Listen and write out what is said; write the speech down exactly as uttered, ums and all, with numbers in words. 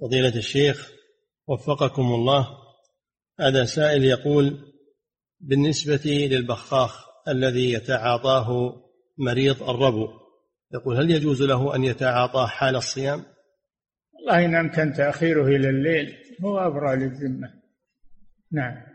فضيلة الشيخ وفقكم الله، هذا سائل يقول: بالنسبة للبخاخ الذي يتعاطاه مريض الربو، يقول هل يجوز له أن يتعاطاه حال الصيام؟ والله إن أمكن تأخيره إلى الليل هو أبرأ للذمة. نعم.